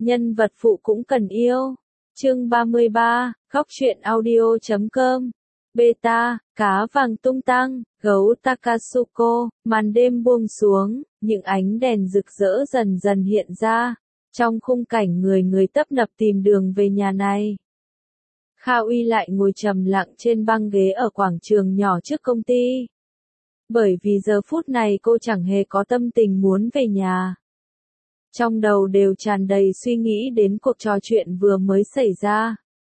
nhân vật phụ cũng cần yêu. Chương 33, Góc truyện audio.com. Beta, cá vàng tung tăng, gấu Takatsuko, màn đêm buông xuống, những ánh đèn rực rỡ dần dần hiện ra. Trong khung cảnh người người tấp nập tìm đường về nhà này. Kha Uy lại ngồi trầm lặng trên băng ghế ở quảng trường nhỏ trước công ty. Bởi vì giờ phút này cô chẳng hề có tâm tình muốn về nhà. Trong đầu đều tràn đầy suy nghĩ đến cuộc trò chuyện vừa mới xảy ra.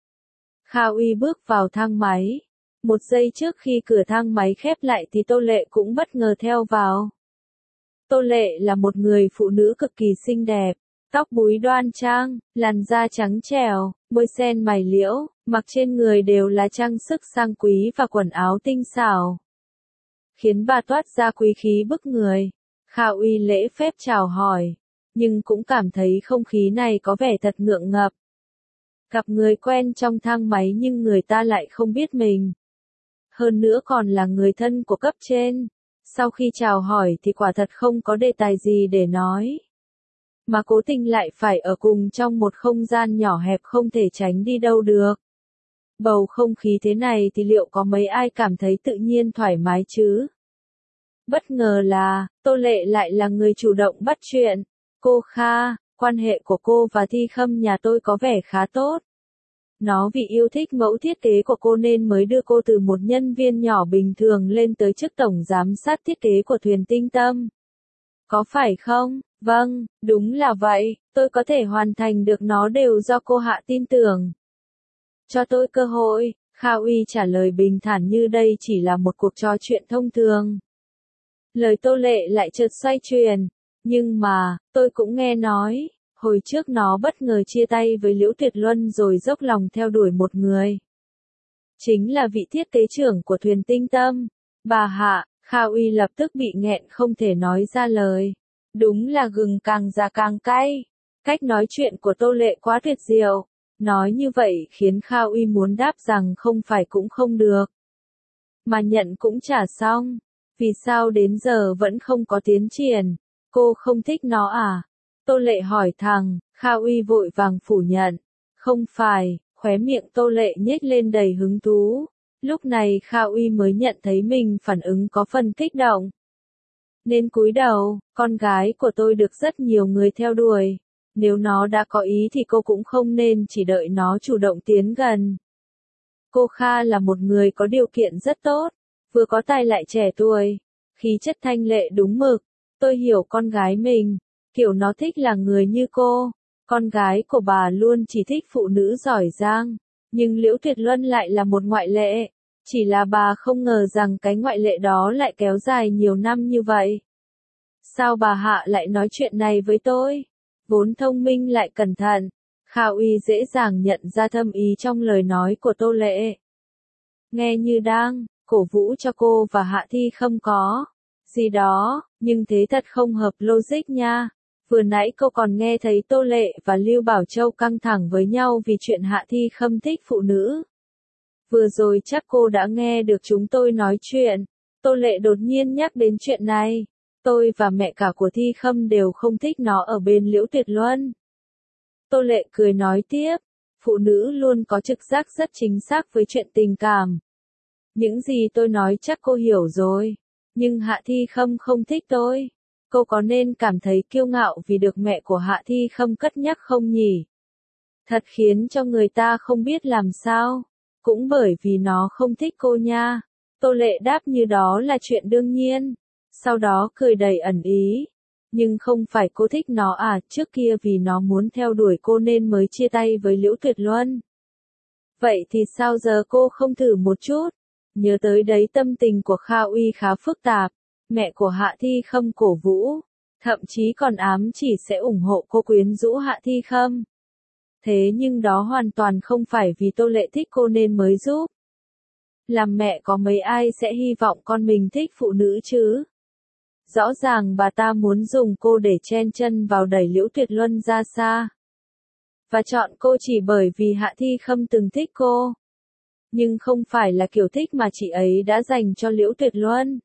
Kha Uy bước vào thang máy. Một giây trước khi cửa thang máy khép lại thì Tô Lệ cũng bất ngờ theo vào. Tô Lệ là một người phụ nữ cực kỳ xinh đẹp. Tóc búi đoan trang, làn da trắng trẻo, môi sen mày liễu, mặc trên người đều là trang sức sang quý và quần áo tinh xảo. Khiến bà toát ra quý khí bức người. Kha Uy lễ phép chào hỏi, nhưng cũng cảm thấy không khí này có vẻ thật ngượng ngập. Gặp người quen trong thang máy nhưng người ta lại không biết mình. Hơn nữa còn là người thân của cấp trên. Sau khi chào hỏi thì quả thật không có đề tài gì để nói. Mà cố tình lại phải ở cùng trong một không gian nhỏ hẹp không thể tránh đi đâu được. Bầu không khí thế này thì liệu có mấy ai cảm thấy tự nhiên thoải mái chứ? Bất ngờ là, Tô Lệ lại là người chủ động bắt chuyện. Cô Kha, quan hệ của cô và Thi Khâm nhà tôi có vẻ khá tốt. Nó vì yêu thích mẫu thiết kế của cô nên mới đưa cô từ một nhân viên nhỏ bình thường lên tới chức tổng giám sát thiết kế của Thuyền Tinh Tâm. Có phải không? Vâng, đúng là vậy, tôi có thể hoàn thành được nó đều do cô Hạ tin tưởng. Cho tôi cơ hội, Kha Uy trả lời bình thản như đây chỉ là một cuộc trò chuyện thông thường. Lời Tô Lệ lại chợt xoay chuyển, nhưng mà, tôi cũng nghe nói, hồi trước nó bất ngờ chia tay với Liễu Tuyệt Luân rồi dốc lòng theo đuổi một người. Chính là vị thiết kế trưởng của Thuyền Tinh Tâm, bà Hạ. Kha Uy lập tức bị nghẹn không thể nói ra lời. Đúng là gừng càng già càng cay. Cách nói chuyện của Tô Lệ quá tuyệt diệu. Nói như vậy khiến Kha Uy muốn đáp rằng không phải cũng không được. Mà nhận cũng chả xong. Vì sao đến giờ vẫn không có tiến triển? Cô không thích nó à? Tô Lệ hỏi thẳng. Kha Uy vội vàng phủ nhận. Không phải, khóe miệng Tô Lệ nhếch lên đầy hứng thú. Lúc này Kha Uy mới nhận thấy mình phản ứng có phần kích động. Nên cúi đầu, con gái của tôi được rất nhiều người theo đuổi. Nếu nó đã có ý thì cô cũng không nên chỉ đợi nó chủ động tiến gần. Cô Kha là một người có điều kiện rất tốt, vừa có tài lại trẻ tuổi, khí chất thanh lệ đúng mực. Tôi hiểu con gái mình, kiểu nó thích là người như cô. Con gái của bà luôn chỉ thích phụ nữ giỏi giang. Nhưng Liễu Tuyệt Luân lại là một ngoại lệ. Chỉ là bà không ngờ rằng cái ngoại lệ đó lại kéo dài nhiều năm như vậy. Sao bà Hạ lại nói chuyện này với tôi? Vốn thông minh lại cẩn thận. Kha Uy dễ dàng nhận ra thâm ý trong lời nói của Tô Lệ. Nghe như đang cổ vũ cho cô và Hạ Thi Khâm có gì đó, nhưng thế thật không hợp logic nha. Vừa nãy cô còn nghe thấy Tô Lệ và Lưu Bảo Châu căng thẳng với nhau vì chuyện Hạ Thi Khâm thích phụ nữ. Vừa rồi chắc cô đã nghe được chúng tôi nói chuyện. Tô Lệ đột nhiên nhắc đến chuyện này. Tôi và mẹ cả của Thi Khâm đều không thích nó ở bên Liễu Tuyệt Luân. Tô Lệ cười nói tiếp. Phụ nữ luôn có trực giác rất chính xác với chuyện tình cảm. Những gì tôi nói chắc cô hiểu rồi. Nhưng Hạ Thi Khâm không thích tôi. Cô có nên cảm thấy kiêu ngạo vì được mẹ của Hạ Thi Khâm cất nhắc không nhỉ? Thật khiến cho người ta không biết làm sao. Cũng bởi vì nó không thích cô nha. Tô Lệ đáp như đó là chuyện đương nhiên. Sau đó cười đầy ẩn ý. Nhưng không phải cô thích nó à, trước kia vì nó muốn theo đuổi cô nên mới chia tay với Liễu Tuyệt Luân. Vậy thì sao giờ cô không thử một chút? Nhớ tới đấy tâm tình của Kha Uy khá phức tạp. Mẹ của Hạ Thi Khâm cổ vũ. Thậm chí còn ám chỉ sẽ ủng hộ cô quyến rũ Hạ Thi Khâm. Thế nhưng đó hoàn toàn không phải vì Tô Lệ thích cô nên mới giúp. Làm mẹ có mấy ai sẽ hy vọng con mình thích phụ nữ chứ? Rõ ràng bà ta muốn dùng cô để chen chân vào đẩy Liễu Tuyệt Luân ra xa. Và chọn cô chỉ bởi vì Hạ Thi Khâm từng thích cô. Nhưng không phải là kiểu thích mà chị ấy đã dành cho Liễu Tuyệt Luân.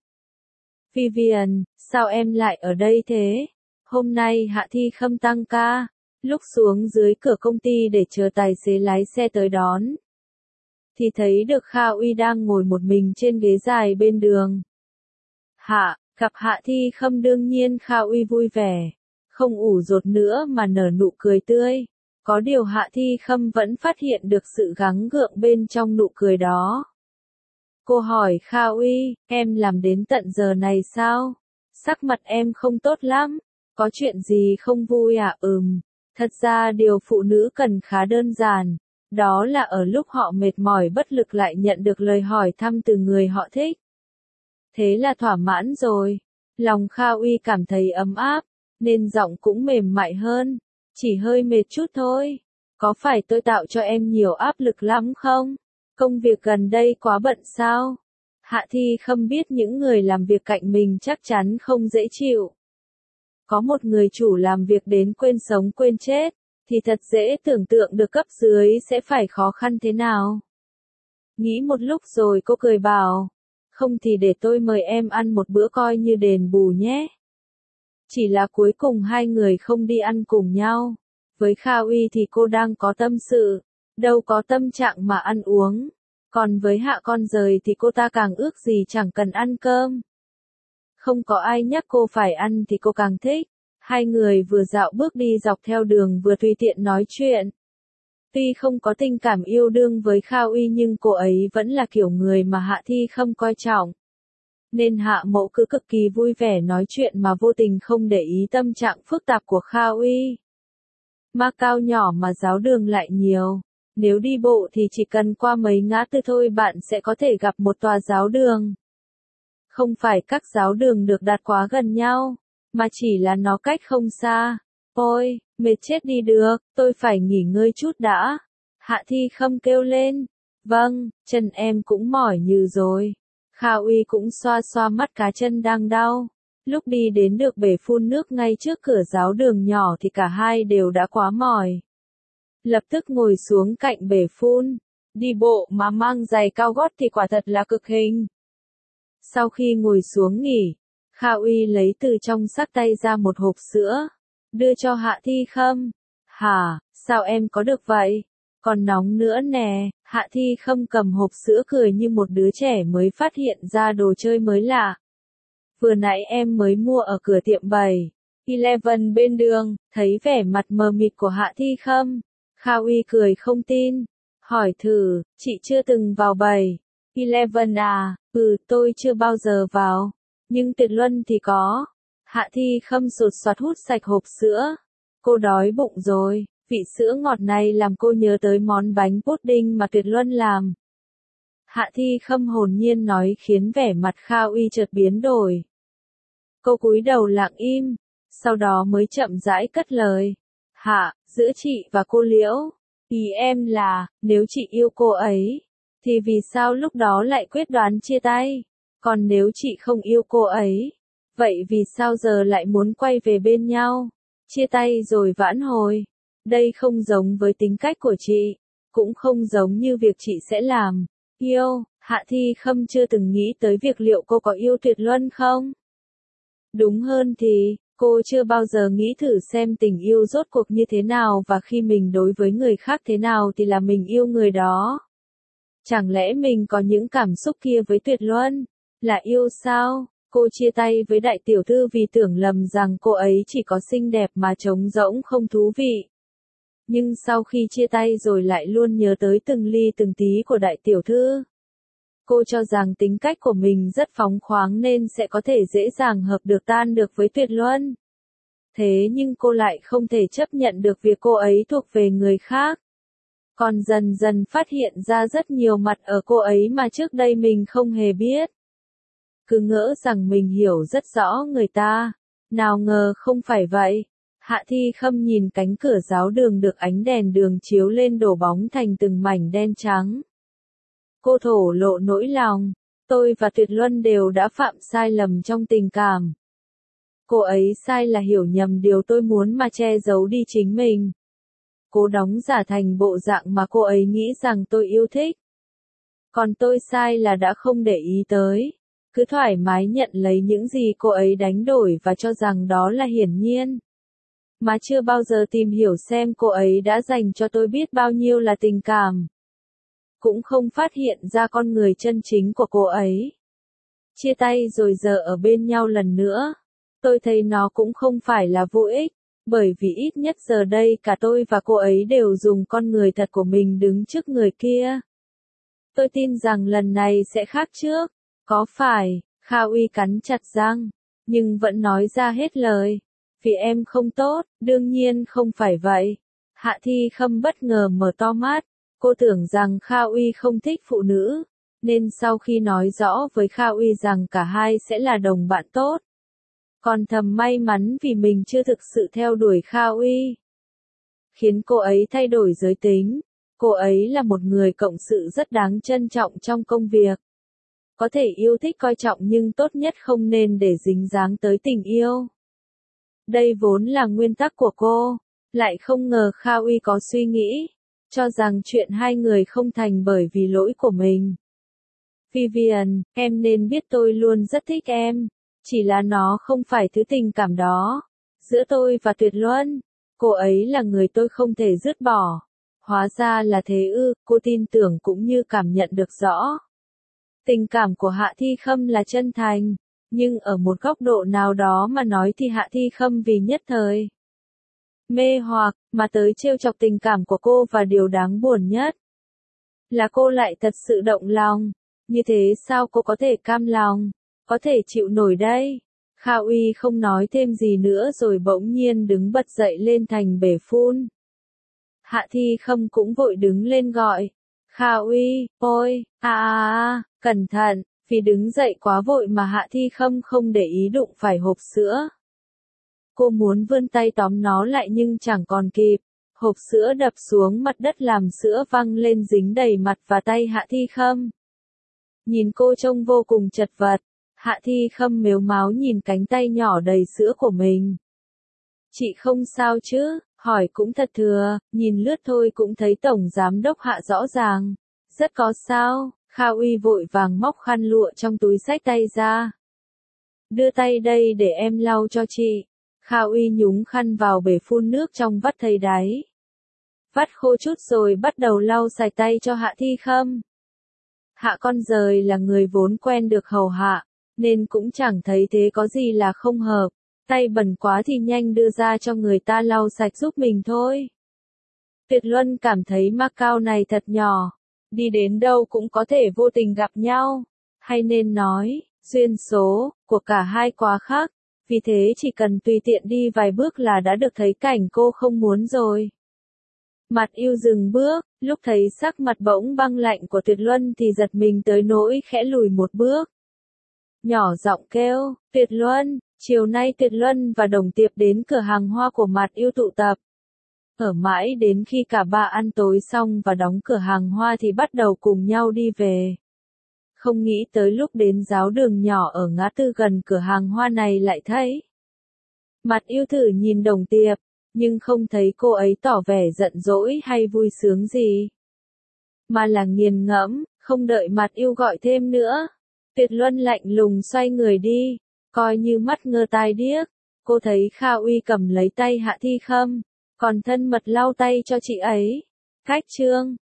Vivian, sao em lại ở đây thế? Hôm nay Hạ Thi Khâm tăng ca. Lúc xuống dưới cửa công ty để chờ tài xế lái xe tới đón, thì thấy được Kha Uy đang ngồi một mình trên ghế dài bên đường. Gặp Hạ Thi Khâm đương nhiên Kha Uy vui vẻ, không ủ rột nữa mà nở nụ cười tươi. Có điều Hạ Thi Khâm vẫn phát hiện được sự gắng gượng bên trong nụ cười đó. Cô hỏi Kha Uy, em làm đến tận giờ này sao? Sắc mặt em không tốt lắm, có chuyện gì không vui à? Thật ra điều phụ nữ cần khá đơn giản, đó là ở lúc họ mệt mỏi bất lực lại nhận được lời hỏi thăm từ người họ thích. Thế là thỏa mãn rồi. Lòng Kha Uy cảm thấy ấm áp, nên giọng cũng mềm mại hơn. Chỉ hơi mệt chút thôi. Có phải tôi tạo cho em nhiều áp lực lắm không? Công việc gần đây quá bận sao? Hạ Thi Khâm biết những người làm việc cạnh mình chắc chắn không dễ chịu. Có một người chủ làm việc đến quên sống quên chết, thì thật dễ tưởng tượng được cấp dưới sẽ phải khó khăn thế nào. Nghĩ một lúc rồi cô cười bảo, không thì để tôi mời em ăn một bữa coi như đền bù nhé. Chỉ là cuối cùng hai người không đi ăn cùng nhau. Với Kha Uy thì cô đang có tâm sự, đâu có tâm trạng mà ăn uống. Còn với Hạ Con Dời thì cô ta càng ước gì chẳng cần ăn cơm. Không có ai nhắc cô phải ăn thì cô càng thích. Hai người vừa dạo bước đi dọc theo đường vừa tùy tiện nói chuyện. Tuy không có tình cảm yêu đương với Kha Uy nhưng cô ấy vẫn là kiểu người mà Hạ Thi Khâm coi trọng. Nên Hạ Mậu cứ cực kỳ vui vẻ nói chuyện mà vô tình không để ý tâm trạng phức tạp của Kha Uy. Macau nhỏ mà giáo đường lại nhiều. Nếu đi bộ thì chỉ cần qua mấy ngã tư thôi bạn sẽ có thể gặp một tòa giáo đường. Không phải các giáo đường được đặt quá gần nhau, mà chỉ là nó cách không xa. Ôi, mệt chết đi được, tôi phải nghỉ ngơi chút đã. Hạ Thi Khâm kêu lên. Vâng, chân em cũng mỏi nhừ rồi. Kha Uy cũng xoa xoa mắt cá chân đang đau. Lúc đi đến được bể phun nước ngay trước cửa giáo đường nhỏ thì cả hai đều đã quá mỏi. Lập tức ngồi xuống cạnh bể phun. Đi bộ mà mang giày cao gót thì quả thật là cực hình. Sau khi ngồi xuống nghỉ, Kha Uy lấy từ trong xách tay ra một hộp sữa, đưa cho Hạ Thi Khâm. Hả, sao em có được vậy? Còn nóng nữa nè. Hạ Thi Khâm cầm hộp sữa cười như một đứa trẻ mới phát hiện ra đồ chơi mới lạ. Vừa nãy em mới mua ở cửa tiệm 7-Eleven bên đường. Thấy vẻ mặt mờ mịt của Hạ Thi Khâm, Kha Uy cười không tin. Hỏi thử, chị chưa từng vào 7-Eleven à? Tôi chưa bao giờ vào. Nhưng Tuyệt Luân thì có. Hạ Thi Khâm sột soạt hút sạch hộp sữa. Cô đói bụng rồi. Vị sữa ngọt này làm cô nhớ tới món bánh pudding mà Tuyệt Luân làm. Hạ Thi Khâm hồn nhiên nói khiến vẻ mặt Kha Uy chợt biến đổi. Cô cúi đầu lặng im, sau đó mới chậm rãi cất lời. Hạ, giữa chị và cô Liễu, ý em là, nếu chị yêu cô ấy, thì vì sao lúc đó lại quyết đoán chia tay? Còn nếu chị không yêu cô ấy, vậy vì sao giờ lại muốn quay về bên nhau? Chia tay rồi vãn hồi. Đây không giống với tính cách của chị, cũng không giống như việc chị sẽ làm. Yêu, Hạ Thi Khâm chưa từng nghĩ tới việc liệu cô có yêu Tuyệt Luân không? Đúng hơn thì, cô chưa bao giờ nghĩ thử xem tình yêu rốt cuộc như thế nào và khi mình đối với người khác thế nào thì là mình yêu người đó. Chẳng lẽ mình có những cảm xúc kia với Tuyệt Luân? Là yêu sao? Cô chia tay với đại tiểu thư vì tưởng lầm rằng cô ấy chỉ có xinh đẹp mà trống rỗng không thú vị. Nhưng sau khi chia tay rồi lại luôn nhớ tới từng ly từng tí của đại tiểu thư. Cô cho rằng tính cách của mình rất phóng khoáng nên sẽ có thể dễ dàng hợp được tan được với Tuyệt Luân. Thế nhưng cô lại không thể chấp nhận được việc cô ấy thuộc về người khác. Còn dần dần phát hiện ra rất nhiều mặt ở cô ấy mà trước đây mình không hề biết. Cứ ngỡ rằng mình hiểu rất rõ người ta. Nào ngờ không phải vậy. Hạ Thi Khâm nhìn cánh cửa giáo đường được ánh đèn đường chiếu lên đổ bóng thành từng mảnh đen trắng. Cô thổ lộ nỗi lòng. Tôi và Tuyệt Luân đều đã phạm sai lầm trong tình cảm. Cô ấy sai là hiểu nhầm điều tôi muốn mà che giấu đi chính mình. Cố đóng giả thành bộ dạng mà cô ấy nghĩ rằng tôi yêu thích. Còn tôi sai là đã không để ý tới. Cứ thoải mái nhận lấy những gì cô ấy đánh đổi và cho rằng đó là hiển nhiên. mà chưa bao giờ tìm hiểu xem cô ấy đã dành cho tôi biết bao nhiêu là tình cảm. Cũng không phát hiện ra con người chân chính của cô ấy. Chia tay rồi giờ ở bên nhau lần nữa. Tôi thấy nó cũng không phải là vô ích, bởi vì ít nhất giờ đây cả tôi và cô ấy đều dùng con người thật của mình đứng trước người kia. Tôi tin rằng lần này sẽ khác trước. Có phải, Kha Uy cắn chặt răng, nhưng vẫn nói ra hết lời. Vì em không tốt, đương nhiên không phải vậy. Hạ Thi Khâm bất ngờ mở to mắt. Cô tưởng rằng Kha Uy không thích phụ nữ, nên sau khi nói rõ với Kha Uy rằng cả hai sẽ là đồng bạn tốt, còn thầm may mắn vì mình chưa thực sự theo đuổi Kha Uy, khiến cô ấy thay đổi giới tính. Cô ấy là một người cộng sự rất đáng trân trọng trong công việc. Có thể yêu thích coi trọng nhưng tốt nhất không nên để dính dáng tới tình yêu. Đây vốn là nguyên tắc của cô, lại không ngờ Kha Uy có suy nghĩ, cho rằng chuyện hai người không thành bởi vì lỗi của mình. Vivian, em nên biết tôi luôn rất thích em, chỉ là nó không phải thứ tình cảm đó. Giữa tôi và Tuyệt Luân, cô ấy là người tôi không thể dứt bỏ. Hóa ra là thế ư, cô tin tưởng cũng như cảm nhận được rõ. Tình cảm của Hạ Thi Khâm là chân thành, nhưng ở một góc độ nào đó mà nói thì Hạ Thi Khâm vì nhất thời mê hoặc, mà tới trêu chọc tình cảm của cô, và điều đáng buồn nhất là cô lại thật sự động lòng. Như thế sao cô có thể cam lòng, có thể chịu nổi đây? Kha Uy không nói thêm gì nữa rồi bỗng nhiên đứng bật dậy lên thành bể phun. Hạ Thi Khâm cũng vội đứng lên gọi. Kha Uy, ôi, cẩn thận, vì đứng dậy quá vội mà Hạ Thi Khâm không để ý đụng phải hộp sữa. Cô muốn vươn tay tóm nó lại nhưng chẳng còn kịp. Hộp sữa đập xuống mặt đất làm sữa văng lên dính đầy mặt và tay Hạ Thi Khâm. Nhìn cô trông vô cùng chật vật, Hạ Thi Khâm mếu máo nhìn cánh tay nhỏ đầy sữa của mình. Chị không sao chứ? Hỏi cũng thật thừa, nhìn lướt thôi cũng thấy Tổng Giám Đốc Hạ rõ ràng. Rất có sao, Kha Uy vội vàng móc khăn lụa trong túi xách tay ra. Đưa tay đây để em lau cho chị. Kha Uy nhúng khăn vào bể phun nước trong vắt thấy đáy. Vắt khô chút rồi bắt đầu lau sạch tay cho Hạ Thi Khâm. Hạ con dời là người vốn quen được hầu hạ, nên cũng chẳng thấy thế có gì là không hợp. Tay bẩn quá thì nhanh đưa ra cho người ta lau sạch giúp mình thôi. Tuyệt Luân cảm thấy Macau này thật nhỏ, đi đến đâu cũng có thể vô tình gặp nhau, hay nên nói, duyên số của cả hai quá khác, vì thế chỉ cần tùy tiện đi vài bước là đã được thấy cảnh cô không muốn rồi. Mặt yêu dừng bước, lúc thấy sắc mặt bỗng băng lạnh của Tuyệt Luân thì giật mình tới nỗi khẽ lùi một bước. Nhỏ giọng kêu, Tuyệt Luân. Chiều nay Tuyệt Luân và Đồng Tiệp đến cửa hàng hoa của Mặt Yêu tụ tập. Ở mãi đến khi cả ba ăn tối xong và đóng cửa hàng hoa thì bắt đầu cùng nhau đi về. Không nghĩ tới lúc đến giáo đường nhỏ ở ngã tư gần cửa hàng hoa này lại thấy. Mặt Yêu thử nhìn Đồng Tiệp, nhưng không thấy cô ấy tỏ vẻ giận dỗi hay vui sướng gì. Mà là nghiền ngẫm, không đợi Mặt Yêu gọi thêm nữa. Tuyệt Luân lạnh lùng xoay người đi. Coi như mắt ngơ tai điếc, cô thấy Kha Uy cầm lấy tay Hạ Thi Khâm, còn thân mật lau tay cho chị ấy. Cách chương